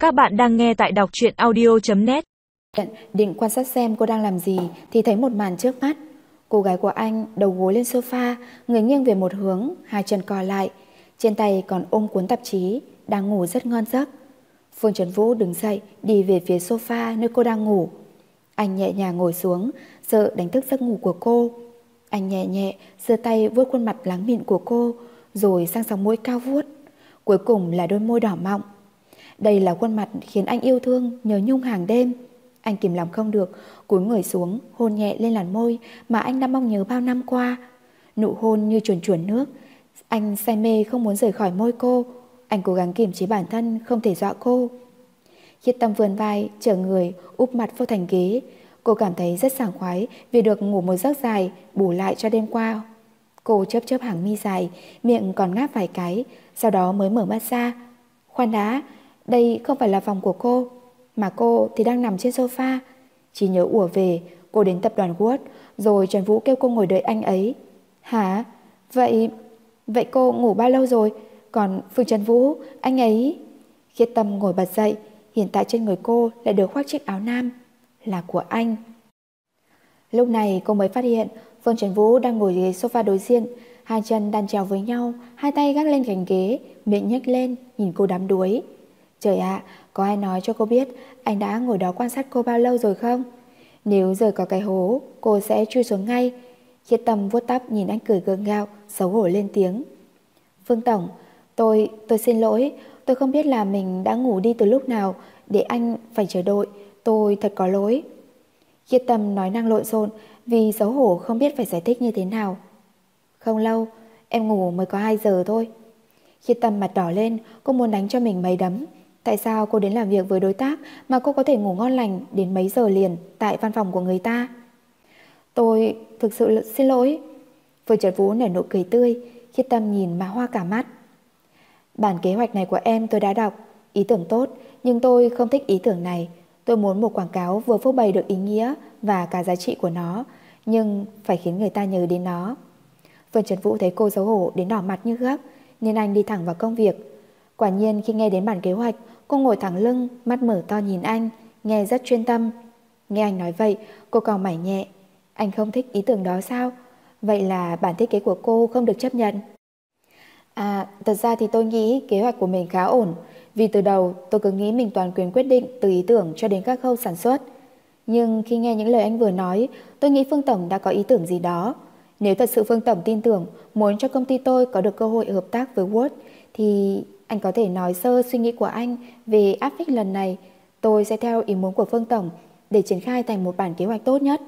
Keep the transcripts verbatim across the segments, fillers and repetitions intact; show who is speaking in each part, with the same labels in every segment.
Speaker 1: Các bạn đang nghe tại đọc truyện audio chấm net.
Speaker 2: Định quan sát xem cô đang làm gì thì thấy một màn trước mắt. Cô gái của anh đầu gối lên sofa, người nghiêng về một hướng, hai chân co lại, trên tay còn ôm cuốn tạp chí, đang ngủ rất ngon giấc. Phương Trấn Vũ đứng dậy đi về phía sofa nơi cô đang ngủ. Anh nhẹ nhàng ngồi xuống, sợ đánh thức giấc ngủ của cô. Anh nhẹ nhẹ giơ tay vuốt khuôn mặt láng mịn của cô, rồi sang sóng mũi cao vuốt. Cuối cùng là đôi môi đỏ mọng. Đây là khuôn mặt khiến anh yêu thương, nhớ nhung hàng đêm. Anh kìm lòng không được, cúi người xuống, hôn nhẹ lên làn môi mà anh đã mong nhớ bao năm qua. Nụ hôn như chuồn chuồn nước. Anh say mê không muốn rời khỏi môi cô. Anh cố gắng kiềm chế bản thân, không thể dọa cô. Khiết Tâm vươn vai, trở người, úp mặt vô thành ghế. Cô cảm thấy rất sảng khoái vì được ngủ một giấc dài, bù lại cho đêm qua. Cô chớp chớp hàng mi dài, miệng còn ngáp vài cái, sau đó mới mở mắt ra. Khoan đã, đây không phải là phòng của cô, mà cô thì đang nằm trên sofa. Chỉ nhớ ùa về, cô đến tập đoàn Word, rồi Trần Vũ kêu cô ngồi đợi anh ấy. Hả? Vậy... Vậy cô ngủ bao lâu rồi? Còn Phương Trần Vũ, anh ấy... Khiết Tâm ngồi bật dậy, hiện tại trên người cô lại được khoác chiếc áo nam. Là của anh. Lúc này cô mới phát hiện Phương Trần Vũ đang ngồi ghế sofa đối diện, hai chân đan chéo với nhau, hai tay gác lên cạnh ghế, miệng nhếch lên, nhìn cô đắm đuối. Trời ạ, à, có ai nói cho cô biết anh đã ngồi đó quan sát cô bao lâu rồi không? Nếu giờ có cái hố, cô sẽ chui xuống ngay. Khiết Tâm vuốt tóc nhìn anh cười gượng gạo, xấu hổ lên tiếng. Phương Tổng, tôi, tôi xin lỗi, tôi không biết là mình đã ngủ đi từ lúc nào để anh phải chờ đợi, tôi thật có lỗi. Khiết Tâm nói năng lộn xộn vì xấu hổ không biết phải giải thích như thế nào. Không lâu, em ngủ mới có hai giờ thôi. Khiết Tâm mặt đỏ lên, cô muốn đánh cho mình mấy đấm. Tại sao cô đến làm việc với đối tác mà cô có thể ngủ ngon lành đến mấy giờ liền tại văn phòng của người ta? Tôi thực sự xin lỗi. Phương Trật Vũ nở nụ cười tươi. Khiết Tâm nhìn mà hoa cả mắt. Bản kế hoạch này của em tôi đã đọc, ý tưởng tốt, nhưng tôi không thích ý tưởng này. Tôi muốn một quảng cáo vừa phô bày được ý nghĩa và cả giá trị của nó, nhưng phải khiến người ta nhớ đến nó. Phương Trật Vũ thấy cô xấu hổ đến đỏ mặt như gấp, nên anh đi thẳng vào công việc. Quả nhiên khi nghe đến bản kế hoạch, cô ngồi thẳng lưng, mắt mở to nhìn anh, nghe rất chuyên tâm. Nghe anh nói vậy, cô cau mày nhẹ. Anh không thích ý tưởng đó sao? Vậy là bản thiết kế của cô không được chấp nhận. À, thật ra thì tôi nghĩ kế hoạch của mình khá ổn, vì từ đầu tôi cứ nghĩ mình toàn quyền quyết định từ ý tưởng cho đến các khâu sản xuất. Nhưng khi nghe những lời anh vừa nói, tôi nghĩ Phương Tổng đã có ý tưởng gì đó. Nếu thật sự Phương Tổng tin tưởng, muốn cho công ty tôi có được cơ hội hợp tác với Word, thì anh có thể nói sơ suy nghĩ của anh về áp phích lần này. Tôi sẽ theo ý muốn của Phương Tổng để triển khai thành một bản kế hoạch tốt nhất.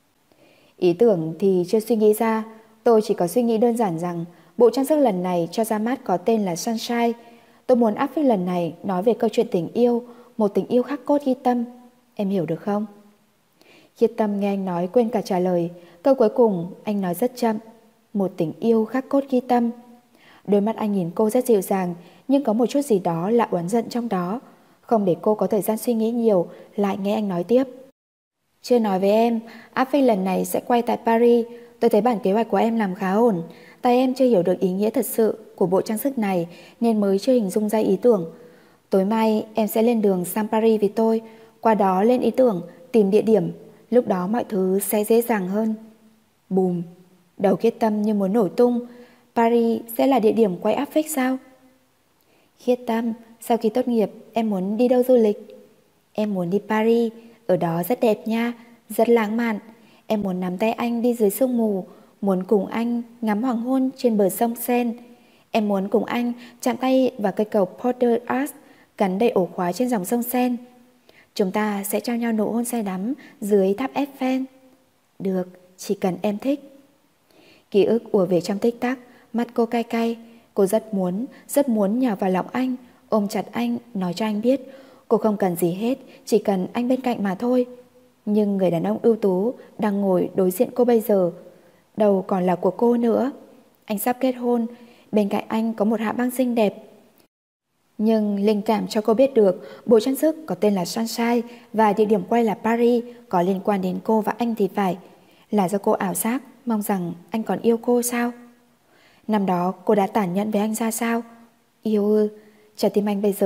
Speaker 2: Ý tưởng thì chưa suy nghĩ ra, tôi chỉ có suy nghĩ đơn giản rằng bộ trang sức lần này cho ra mắt có tên là Sunshine. Tôi muốn áp phích lần này nói về câu chuyện tình yêu, một tình yêu khắc cốt ghi tâm. Em hiểu được không? Khiết Tâm nghe anh nói quên cả trả lời. Câu cuối cùng anh nói rất chậm. Một tình yêu khắc cốt ghi tâm. Đôi mắt anh nhìn cô rất dịu dàng, nhưng có một chút gì đó là oán giận trong đó. Không để cô có thời gian suy nghĩ nhiều, lại nghe anh nói tiếp. Chưa nói với em, áp phích lần này sẽ quay tại Paris. Tôi thấy bản kế hoạch của em làm khá ổn. Tại em chưa hiểu được ý nghĩa thật sự của bộ trang sức này, nên mới chưa hình dung ra ý tưởng. Tối mai em sẽ lên đường sang Paris với tôi, qua đó lên ý tưởng, tìm địa điểm. Lúc đó mọi thứ sẽ dễ dàng hơn. Bùm, đầu Khiết Tâm như muốn nổ tung. Paris sẽ là địa điểm quay áp phích sao? Khiết Tâm, sau khi tốt nghiệp em muốn đi đâu du lịch? Em muốn đi Paris, ở đó rất đẹp nha, rất lãng mạn. Em muốn nắm tay anh đi dưới sương mù, muốn cùng anh ngắm hoàng hôn trên bờ sông Seine. Em muốn cùng anh chạm tay vào cây cầu Porte d'Arc gắn đầy ổ khóa trên dòng sông Seine. Chúng ta sẽ trao nhau nụ hôn say đắm dưới tháp Eiffel. Được, chỉ cần em thích. Ký ức ùa về trong tích tắc, mắt cô cay cay. Cô rất muốn, rất muốn nhào vào lòng anh, ôm chặt anh, nói cho anh biết cô không cần gì hết, chỉ cần anh bên cạnh mà thôi. Nhưng người đàn ông ưu tú đang ngồi đối diện cô bây giờ đâu còn là của cô nữa. Anh sắp kết hôn, bên cạnh anh có một hạ băng xinh đẹp. Nhưng linh cảm cho cô biết được bộ trang sức có tên là Sunshine và địa điểm quay là Paris có liên quan đến cô và anh thì phải. Là do cô ảo giác, mong rằng anh còn yêu cô sao? Năm đó cô đã tàn nhẫn với anh ra sao? Yêu ư? Trái tim anh bây giờ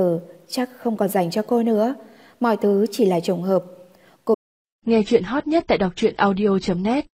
Speaker 2: chắc không còn dành cho cô nữa. Mọi thứ chỉ là trùng hợp.
Speaker 1: Nghe chuyện hot nhất tại đọc truyện audio chấm net.